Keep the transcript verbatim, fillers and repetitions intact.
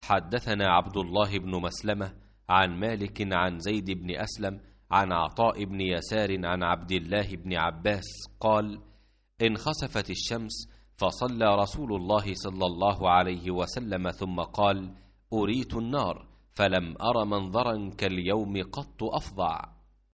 حدثنا عبد الله بن مسلمة عن مالك عن زيد بن أسلم عن عطاء بن يسار عن عبد الله بن عباس قال: انخسفت الشمس فصلى رسول الله صلى الله عليه وسلم ثم قال: أريت النار فلم أر منظرا كاليوم قط أفظع.